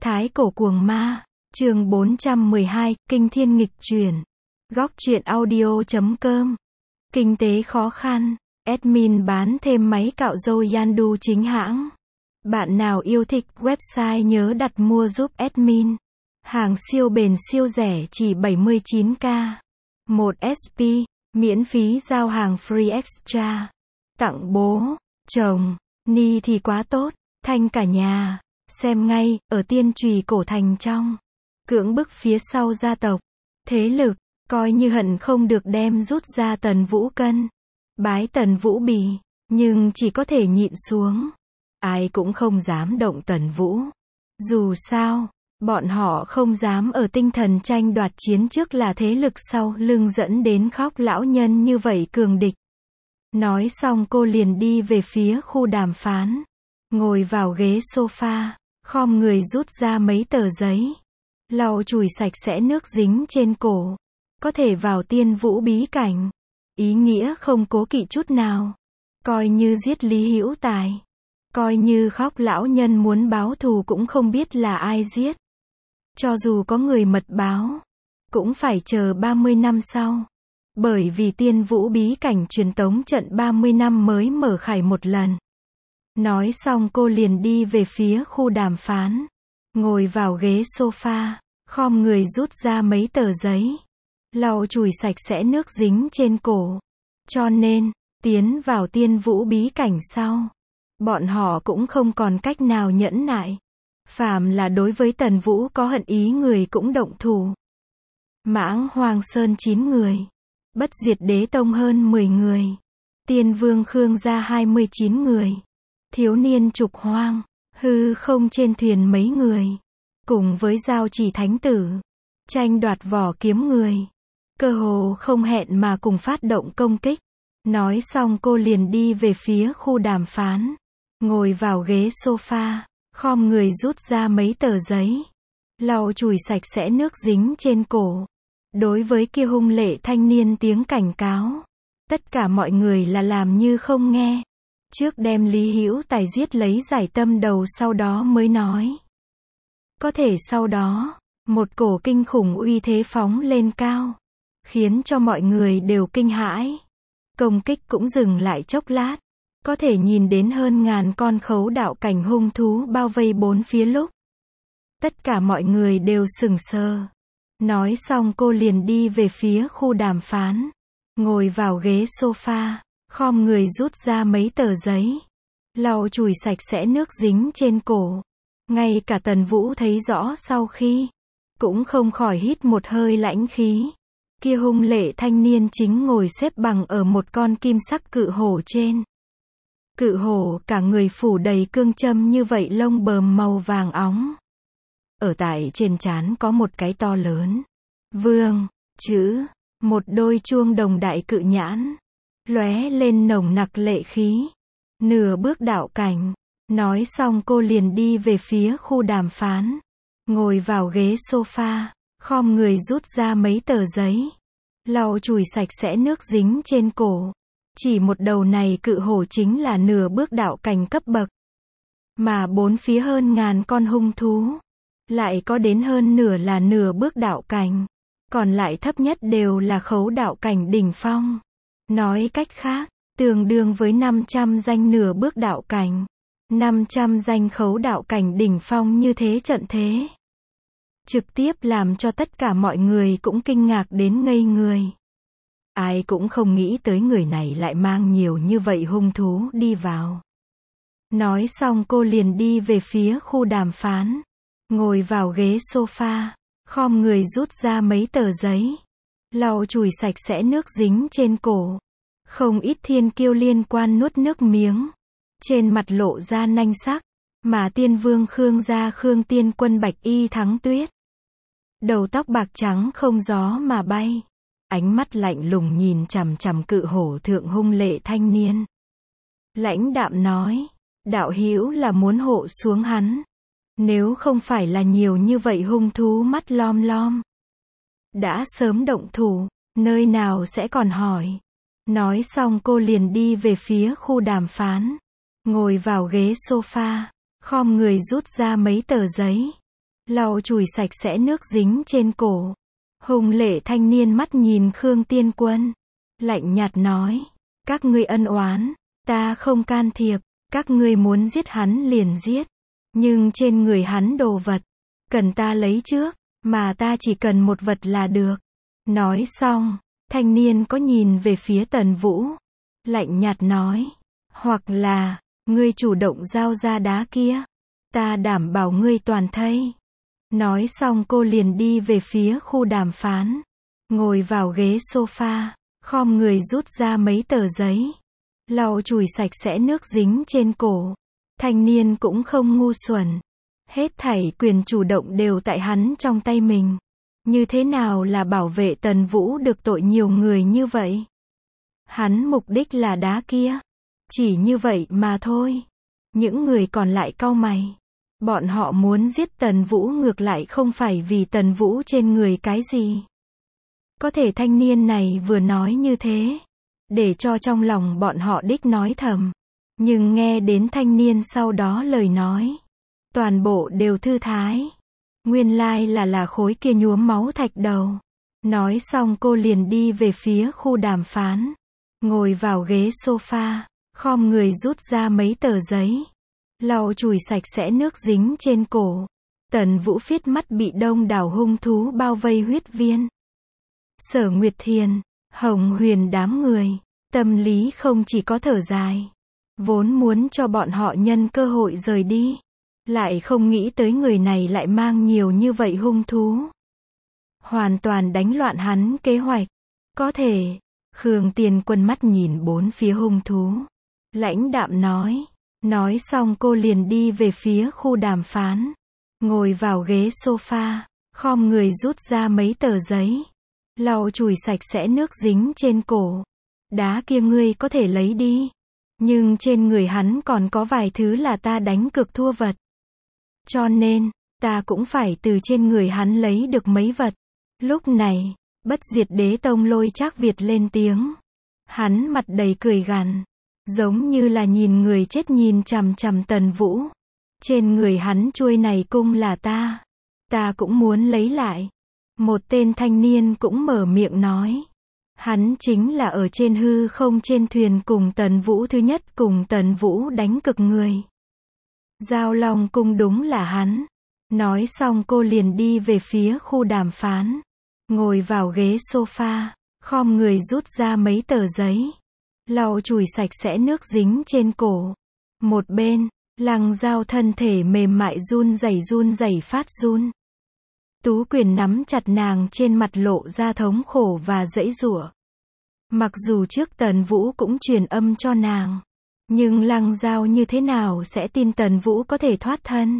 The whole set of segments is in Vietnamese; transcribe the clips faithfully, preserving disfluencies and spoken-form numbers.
Thái cổ cuồng ma, chương bốn trăm mười hai, Kinh thiên nghịch chuyển. Góc truyện audio chấm com. Kinh tế khó khăn, admin bán thêm máy cạo râu Yandu chính hãng. Bạn nào yêu thích website nhớ đặt mua giúp admin. Hàng siêu bền siêu rẻ chỉ bảy mươi chín k. một ét pê, miễn phí giao hàng free extra. Tặng bố, chồng, ni thì quá tốt, thanh cả nhà. Xem ngay, ở Tiên Trùy cổ thành trong. Cưỡng bức phía sau gia tộc. Thế lực, coi như hận không được đem rút ra Tần Vũ cân. Bái Tần Vũ bì, nhưng chỉ có thể nhịn xuống. Ai cũng không dám động Tần Vũ. Dù sao, bọn họ không dám ở tinh thần tranh đoạt chiến trước là thế lực sau lưng dẫn đến khóc lão nhân như vậy cường địch. Nói xong cô liền đi về phía khu đàm phán. Ngồi vào ghế sofa, khom người rút ra mấy tờ giấy. Lau chùi sạch sẽ nước dính trên cổ. Có thể vào Tiên Vũ bí cảnh. Ý nghĩa không cố kỵ chút nào. Coi như giết Lý Hữu Tài. Coi như khóc lão nhân muốn báo thù cũng không biết là ai giết. Cho dù có người mật báo, cũng phải chờ ba mươi năm sau. Bởi vì Tiên Vũ bí cảnh truyền tống trận ba mươi năm mới mở khải một lần. Nói xong cô liền đi về phía khu đàm phán. Ngồi vào ghế sofa, khom người rút ra mấy tờ giấy. Lau chùi sạch sẽ nước dính trên cổ. Cho nên, tiến vào Tiên Vũ bí cảnh sau. Bọn họ cũng không còn cách nào nhẫn nại. Phàm là đối với Tần Vũ có hận ý người cũng động thủ. Mãng Hoang Sơn chín người. Bất Diệt Đế Tông hơn mười người. Tiên Vương Khương gia hai mươi chín người. Thiếu niên Trục Hoang, hư không trên thuyền mấy người. Cùng với Giao Chỉ Thánh Tử. Tranh đoạt vỏ kiếm người. Cơ hồ không hẹn mà cùng phát động công kích. Nói xong cô liền đi về phía khu đàm phán. Ngồi vào ghế sofa, khom người rút ra mấy tờ giấy. Lau chùi sạch sẽ nước dính trên cổ. Đối với kia hung lệ thanh niên tiếng cảnh cáo. Tất cả mọi người là làm như không nghe. Trước đem Lý Hữu Tài giết lấy giải tâm đầu sau đó mới nói. Có thể sau đó, một cổ kinh khủng uy thế phóng lên cao. Khiến cho mọi người đều kinh hãi. Công kích cũng dừng lại chốc lát. Có thể nhìn đến hơn ngàn con khấu đạo cảnh hung thú bao vây bốn phía lúc. Tất cả mọi người đều sững sờ. Nói xong cô liền đi về phía khu đàm phán. Ngồi vào ghế sofa, khom người rút ra mấy tờ giấy. Lau chùi sạch sẽ nước dính trên cổ. Ngay cả Tần Vũ thấy rõ sau khi. Cũng không khỏi hít một hơi lãnh khí. Kia hung lệ thanh niên chính ngồi xếp bằng ở một con kim sắc cự hổ trên. Cự hổ cả người phủ đầy cương châm như vậy lông bờm màu vàng óng. Ở tại trên trán có một cái to lớn. Vương, chữ, một đôi chuông đồng đại cự nhãn. Lóe lên nồng nặc lệ khí. Nửa bước đạo cảnh. Nói xong cô liền đi về phía khu đàm phán. Ngồi vào ghế sofa, khom người rút ra mấy tờ giấy. Lau chùi sạch sẽ nước dính trên cổ. Chỉ một đầu này cự hổ chính là nửa bước đạo cảnh cấp bậc. Mà bốn phía hơn ngàn con hung thú. Lại có đến hơn nửa là nửa bước đạo cảnh. Còn lại thấp nhất đều là khấu đạo cảnh đỉnh phong. Nói cách khác, tương đương với năm trăm danh nửa bước đạo cảnh. năm trăm danh khấu đạo cảnh đỉnh phong như thế trận thế. Trực tiếp làm cho tất cả mọi người cũng kinh ngạc đến ngây người. Ai cũng không nghĩ tới người này lại mang nhiều như vậy hung thú đi vào. Nói xong cô liền đi về phía khu đàm phán. Ngồi vào ghế sofa, khom người rút ra mấy tờ giấy. Lau chùi sạch sẽ nước dính trên cổ. Không ít thiên kiêu liên quan nuốt nước miếng. Trên mặt lộ ra nanh sắc. Mà Tiên Vương Khương gia Khương Tiên Quân bạch y thắng tuyết. Đầu tóc bạc trắng không gió mà bay. Ánh mắt lạnh lùng nhìn chằm chằm cự hổ thượng hung lệ thanh niên. Lãnh đạm nói, đạo hữu là muốn hộ xuống hắn. Nếu không phải là nhiều như vậy hung thú mắt lom lom. Đã sớm động thủ, nơi nào sẽ còn hỏi. Nói xong cô liền đi về phía khu đàm phán. Ngồi vào ghế sofa, khom người rút ra mấy tờ giấy. lau chùi sạch sẽ nước dính trên cổ. Hùng lệ thanh niên mắt nhìn Khương Tiên Quân, lạnh nhạt nói, các ngươi ân oán, ta không can thiệp, các ngươi muốn giết hắn liền giết, nhưng trên người hắn đồ vật, cần ta lấy trước, mà ta chỉ cần một vật là được. Nói xong, thanh niên có nhìn về phía Tần Vũ, lạnh nhạt nói, hoặc là, ngươi chủ động giao ra đá kia, ta đảm bảo ngươi toàn thây. Nói xong cô liền đi về phía khu đàm phán, ngồi vào ghế sofa, khom người rút ra mấy tờ giấy, lau chùi sạch sẽ nước dính trên cổ. Thanh niên cũng không ngu xuẩn, hết thảy quyền chủ động đều tại hắn trong tay mình. Như thế nào là bảo vệ Tần Vũ được tội nhiều người như vậy? Hắn mục đích là đá kia, chỉ như vậy mà thôi. Những người còn lại cau mày. Bọn họ muốn giết Tần Vũ ngược lại không phải vì Tần Vũ trên người cái gì. Có thể thanh niên này vừa nói như thế, để cho trong lòng bọn họ đích nói thầm. Nhưng nghe đến thanh niên sau đó lời nói, toàn bộ đều thư thái. Nguyên lai là là khối kia nhuốm máu thạch đầu. Nói xong cô liền đi về phía khu đàm phán, ngồi vào ghế sofa, khom người rút ra mấy tờ giấy, lau chùi sạch sẽ nước dính trên cổ. Tần Vũ phiết mắt bị đông đảo hung thú bao vây huyết viên. Sở Nguyệt Thiền, Hồng Huyền đám người, tâm lý không chỉ có thở dài, vốn muốn cho bọn họ nhân cơ hội rời đi, lại không nghĩ tới người này lại mang nhiều như vậy hung thú. Hoàn toàn đánh loạn hắn kế hoạch. Có thể, Khương Tiên Quân mắt nhìn bốn phía hung thú, lãnh đạm nói. Nói xong cô liền đi về phía khu đàm phán, ngồi vào ghế sofa, khom người rút ra mấy tờ giấy, lau chùi sạch sẽ nước dính trên cổ. Đá kia ngươi có thể lấy đi, nhưng trên người hắn còn có vài thứ là ta đánh cược thua vật. Cho nên, ta cũng phải từ trên người hắn lấy được mấy vật. Lúc này, Bất Diệt Đế Tông Lôi Trác Việt lên tiếng. Hắn mặt đầy cười gằn, giống như là nhìn người chết nhìn chằm chằm Tần Vũ. Trên người hắn chuôi này cung là ta, ta cũng muốn lấy lại. Một tên thanh niên cũng mở miệng nói. Hắn chính là ở trên hư không trên thuyền cùng Tần Vũ thứ nhất cùng Tần Vũ đánh cực người. Giao Long cung đúng là hắn. Nói xong cô liền đi về phía khu đàm phán, ngồi vào ghế sofa, khom người rút ra mấy tờ giấy, lau chùi sạch sẽ nước dính trên cổ. Một bên, Lăng Giao thân thể mềm mại run rẩy run rẩy phát run. Tú Quyền nắm chặt nàng trên mặt lộ ra thống khổ và giãy giụa. Mặc dù trước Tần Vũ cũng truyền âm cho nàng, nhưng Lăng Giao như thế nào sẽ tin Tần Vũ có thể thoát thân.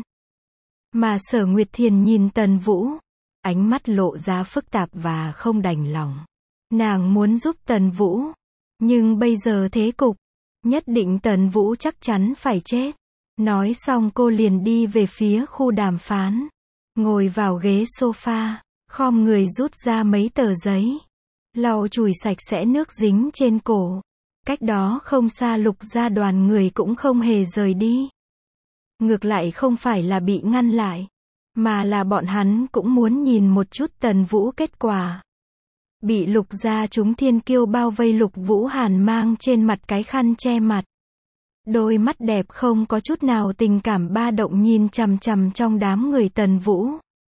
Mà Sở Nguyệt Thiền nhìn Tần Vũ, ánh mắt lộ ra phức tạp và không đành lòng. Nàng muốn giúp Tần Vũ, nhưng bây giờ thế cục, nhất định Tần Vũ chắc chắn phải chết. Nói xong cô liền đi về phía khu đàm phán, ngồi vào ghế sofa, khom người rút ra mấy tờ giấy, lau chùi sạch sẽ nước dính trên cổ. Cách đó không xa Lục gia đoàn người cũng không hề rời đi. Ngược lại không phải là bị ngăn lại, mà là bọn hắn cũng muốn nhìn một chút Tần Vũ kết quả. Bị Lục gia chúng thiên kiêu bao vây, Lục Vũ Hàn mang trên mặt cái khăn che mặt. Đôi mắt đẹp không có chút nào tình cảm ba động nhìn chằm chằm trong đám người Tần Vũ.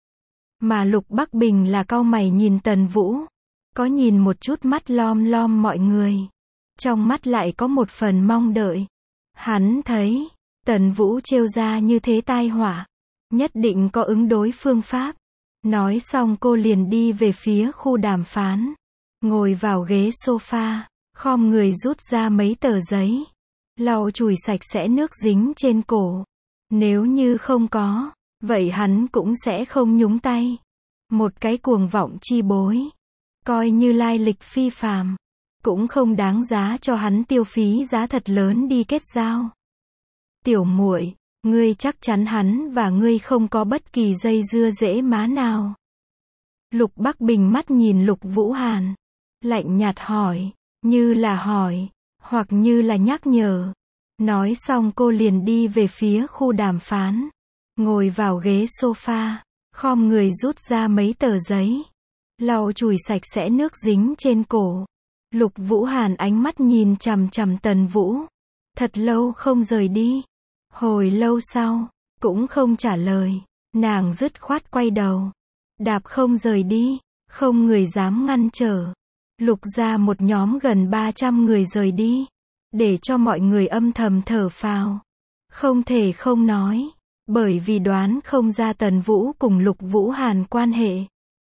Mà Lục Bắc Bình là cau mày nhìn Tần Vũ, có nhìn một chút mắt lom lom mọi người. Trong mắt lại có một phần mong đợi. Hắn thấy, Tần Vũ trêu ra như thế tai họa, nhất định có ứng đối phương pháp. Nói xong cô liền đi về phía khu đàm phán, ngồi vào ghế sofa, khom người rút ra mấy tờ giấy, lau chùi sạch sẽ nước dính trên cổ. Nếu như không có, vậy hắn cũng sẽ không nhúng tay. Một cái cuồng vọng chi bối, coi như lai lịch phi phàm, cũng không đáng giá cho hắn tiêu phí giá thật lớn đi kết giao. Tiểu muội, ngươi chắc chắn hắn và ngươi không có bất kỳ dây dưa dễ má nào? Lục Bắc Bình mắt nhìn Lục Vũ Hàn, lạnh nhạt hỏi, như là hỏi, hoặc như là nhắc nhở. Nói xong cô liền đi về phía khu đàm phán, ngồi vào ghế sofa, khom người rút ra mấy tờ giấy, lau chùi sạch sẽ nước dính trên cổ. Lục Vũ Hàn ánh mắt nhìn chằm chằm Tần Vũ, thật lâu không rời đi. Hồi lâu sau, cũng không trả lời, nàng dứt khoát quay đầu, đạp không rời đi, không người dám ngăn trở. Lục gia một nhóm gần ba trăm người rời đi, để cho mọi người âm thầm thở phào. Không thể không nói, bởi vì đoán không ra Tần Vũ cùng Lục Vũ Hàn quan hệ.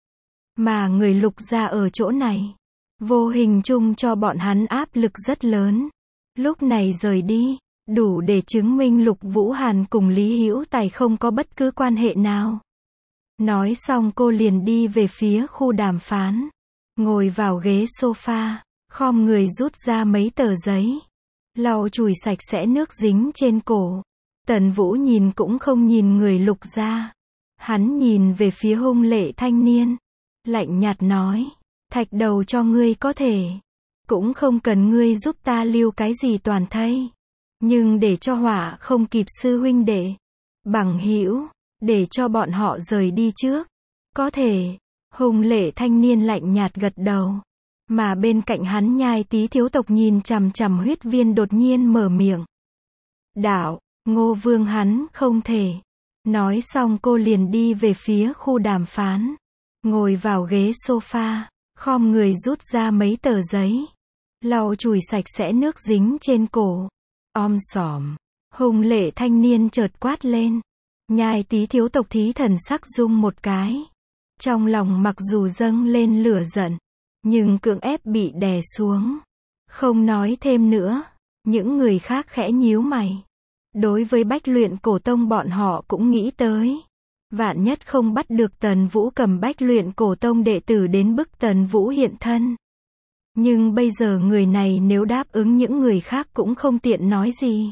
Mà người Lục gia ở chỗ này, vô hình chung cho bọn hắn áp lực rất lớn. Lúc này rời đi, đủ để chứng minh Lục Vũ Hàn cùng Lý Hữu Tài không có bất cứ quan hệ nào. Nói xong cô liền đi về phía khu đàm phán, ngồi vào ghế sofa, khom người rút ra mấy tờ giấy, lau chùi sạch sẽ nước dính trên cổ. Tần Vũ nhìn cũng không nhìn người Lục gia, hắn nhìn về phía hung lệ thanh niên, lạnh nhạt nói, thạch đầu cho ngươi có thể, cũng không cần ngươi giúp ta lưu cái gì toàn thây, nhưng để cho họa không kịp sư huynh đệ, bằng hữu, để cho bọn họ rời đi trước, có thể. Hung lệ thanh niên lạnh nhạt gật đầu, mà bên cạnh hắn Nhai Tý thiếu tộc nhìn chằm chằm huyết viên đột nhiên mở miệng. Đạo, Ngô Vương hắn không thể. Nói xong cô liền đi về phía khu đàm phán, ngồi vào ghế sofa, khom người rút ra mấy tờ giấy, lau chùi sạch sẽ nước dính trên cổ. Om sòm, hung lệ thanh niên chợt quát lên. Nhai Tý thiếu tộc thí thần sắc rung một cái. Trong lòng mặc dù dâng lên lửa giận, nhưng cưỡng ép bị đè xuống, không nói thêm nữa. Những người khác khẽ nhíu mày. Đối với Bách Luyện Cổ Tông bọn họ cũng nghĩ tới, vạn nhất không bắt được Tần Vũ cầm Bách Luyện Cổ Tông đệ tử đến bức Tần Vũ hiện thân. Nhưng bây giờ người này nếu đáp ứng những người khác cũng không tiện nói gì.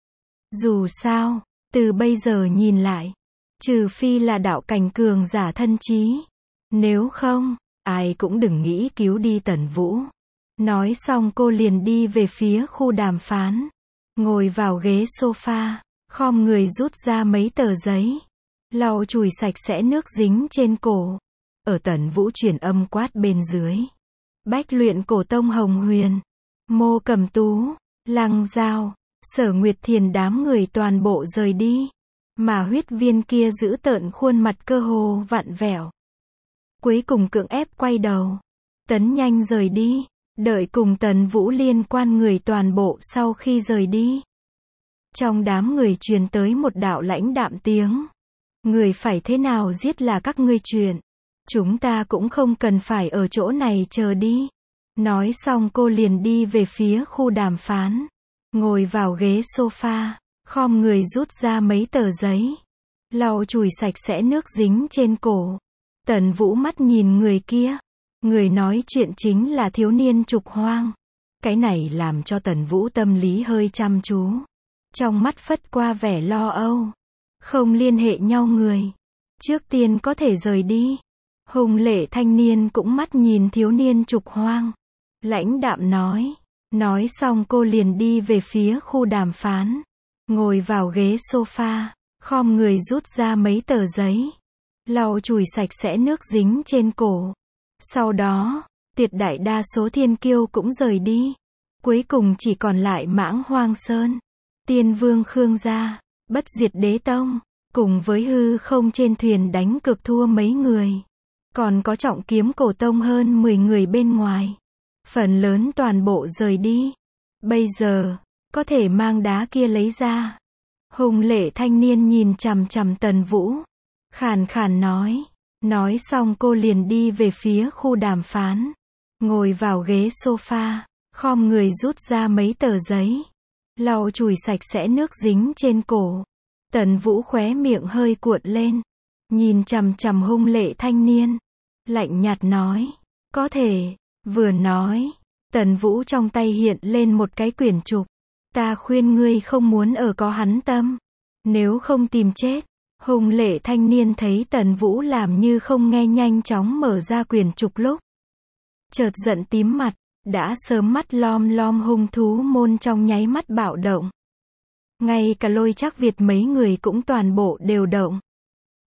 Dù sao, từ bây giờ nhìn lại, trừ phi là đạo cảnh cường giả thân chí, nếu không, ai cũng đừng nghĩ cứu đi Tần Vũ. Nói xong cô liền đi về phía khu đàm phán, ngồi vào ghế sofa, khom người rút ra mấy tờ giấy, lau chùi sạch sẽ nước dính trên cổ. Ở Tần Vũ truyền âm quát bên dưới, Bách Luyện Cổ Tông Hồng Huyền, Mô Cầm Tú, Lăng Giao, Sở Nguyệt Thiền đám người toàn bộ rời đi, mà huyết viên kia giữ tợn khuôn mặt cơ hồ vặn vẹo. Cuối cùng cưỡng ép quay đầu, tấn nhanh rời đi, đợi cùng Tần Vũ liên quan người toàn bộ sau khi rời đi. Trong đám người truyền tới một đạo lãnh đạm tiếng. Người phải thế nào giết là các ngươi chuyện. Chúng ta cũng không cần phải ở chỗ này chờ đi. Nói xong cô liền đi về phía khu đàm phán, ngồi vào ghế sofa, khom người rút ra mấy tờ giấy, lau chùi sạch sẽ nước dính trên cổ. Tần Vũ mắt nhìn người kia. Người nói chuyện chính là thiếu niên Trục Hoang. Cái này làm cho Tần Vũ tâm lý hơi chăm chú. Trong mắt phất qua vẻ lo âu. Không liên hệ nhau người. Trước tiên có thể rời đi. Hung lệ thanh niên cũng mắt nhìn thiếu niên Trục Hoang. Lãnh đạm nói. Nói xong cô liền đi về phía khu đàm phán. Ngồi vào ghế sofa, khom người rút ra mấy tờ giấy, lau chùi sạch sẽ nước dính trên cổ. Sau đó, tuyệt đại đa số thiên kiêu cũng rời đi. Cuối cùng chỉ còn lại Mãng Hoang Sơn, Tiên Vương Khương gia, Bất Diệt Đế Tông, cùng với hư không trên thuyền đánh cược thua mấy người. Còn có Trọng Kiếm Cổ Tông hơn mười người bên ngoài. Phần lớn toàn bộ rời đi. Bây giờ, có thể mang đá kia lấy ra. Hung lệ thanh niên nhìn chằm chằm Tần Vũ, khàn khàn nói. Nói xong cô liền đi về phía khu đàm phán, ngồi vào ghế sofa, khom người rút ra mấy tờ giấy, lau chùi sạch sẽ nước dính trên cổ. Tần Vũ khóe miệng hơi cuộn lên, nhìn chằm chằm hung lệ thanh niên, lạnh nhạt nói, có thể. Vừa nói, Tần Vũ trong tay hiện lên một cái quyển trục. Ta khuyên ngươi không muốn ở có hắn tâm, nếu không tìm chết. Hung lệ thanh niên thấy Tần Vũ làm như không nghe, nhanh chóng mở ra quyển trục lúc chợt giận tím mặt, đã sớm mắt lom lom hung thú môn trong nháy mắt bạo động. Ngay cả Lôi Trác Việt mấy người cũng toàn bộ đều động.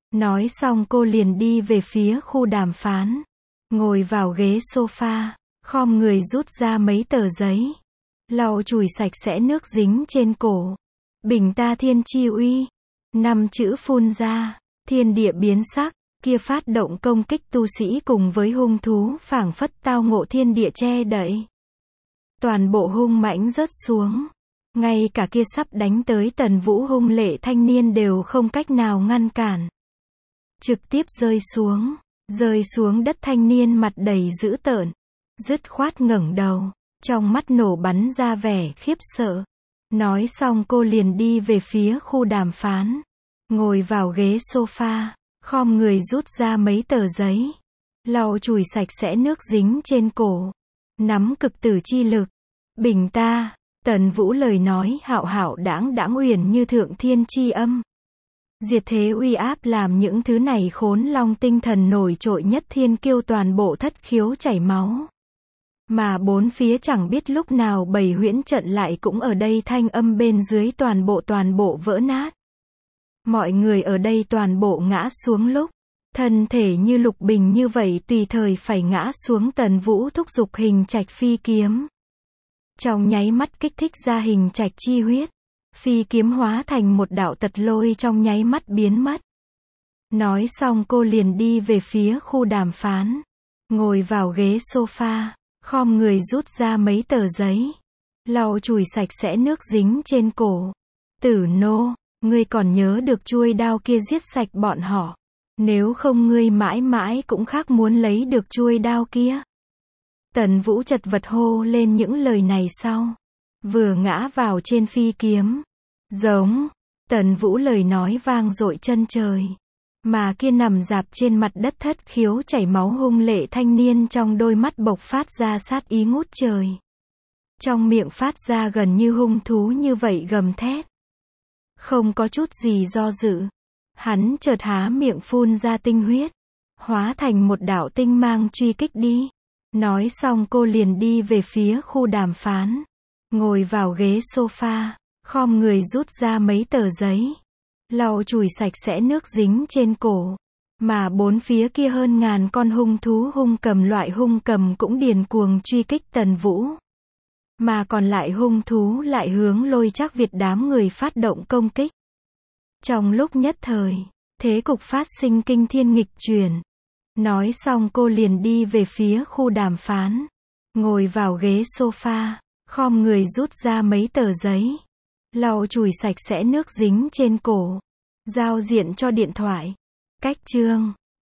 Nói xong cô liền đi về phía khu đàm phán. Ngồi vào ghế sofa, khom người rút ra mấy tờ giấy. Lau chùi sạch sẽ nước dính trên cổ. Bình ta thiên chi uy. Năm chữ phun ra, thiên địa biến sắc, kia phát động công kích tu sĩ cùng với hung thú phảng phất tao ngộ thiên địa che đậy. Toàn bộ hung mãnh rớt xuống. Ngay cả kia sắp đánh tới Tần Vũ hung lệ thanh niên đều không cách nào ngăn cản. Trực tiếp rơi xuống, rơi xuống đất thanh niên mặt đầy dữ tợn, dứt khoát ngẩng đầu, trong mắt nổ bắn ra vẻ khiếp sợ. Nói xong cô liền đi về phía khu đàm phán, ngồi vào ghế sofa, khom người rút ra mấy tờ giấy, lau chùi sạch sẽ nước dính trên cổ, nắm cực tử chi lực. Bình ta, Tần Vũ lời nói hạo hạo đãng đãng uyển như thượng thiên chi âm. Diệt thế uy áp làm những thứ này khốn long tinh thần nổi trội nhất thiên kiêu toàn bộ thất khiếu chảy máu. Mà bốn phía chẳng biết lúc nào bầy huyễn trận lại cũng ở đây thanh âm bên dưới toàn bộ toàn bộ vỡ nát. Mọi người ở đây toàn bộ ngã xuống lúc, thân thể như lục bình như vậy tùy thời phải ngã xuống. Tần Vũ thúc giục hình trạch phi kiếm. Trong nháy mắt kích thích ra hình trạch chi huyết. Phi kiếm hóa thành một đạo tật lôi trong nháy mắt biến mất. Nói xong cô liền đi về phía khu đàm phán. Ngồi vào ghế sofa, khom người rút ra mấy tờ giấy. Lau chùi sạch sẽ nước dính trên cổ. Tử nô, ngươi còn nhớ được chuôi đao kia giết sạch bọn họ. Nếu không ngươi mãi mãi cũng khác muốn lấy được chuôi đao kia. Tần Vũ chật vật hô lên những lời này sau. Vừa ngã vào trên phi kiếm. Giống. Tần Vũ lời nói vang dội chân trời. Mà kia nằm dạp trên mặt đất thất khiếu chảy máu hung lệ thanh niên trong đôi mắt bộc phát ra sát ý ngút trời. Trong miệng phát ra gần như hung thú như vậy gầm thét. Không có chút gì do dự. Hắn chợt há miệng phun ra tinh huyết. Hóa thành một đạo tinh mang truy kích đi. Nói xong cô liền đi về phía khu đàm phán. Ngồi vào ghế sofa, khom người rút ra mấy tờ giấy. Lau chùi sạch sẽ nước dính trên cổ. Mà bốn phía kia hơn ngàn con hung thú hung cầm loại hung cầm cũng điền cuồng truy kích Tần Vũ. Mà còn lại hung thú lại hướng Lôi Trác Việt đám người phát động công kích. Trong lúc nhất thời, thế cục phát sinh kinh thiên nghịch chuyển. Nói xong cô liền đi về phía khu đàm phán. Ngồi vào ghế sofa, khom người rút ra mấy tờ giấy. Lau chùi sạch sẽ nước dính trên cổ. Giao diện cho điện thoại. Cách chương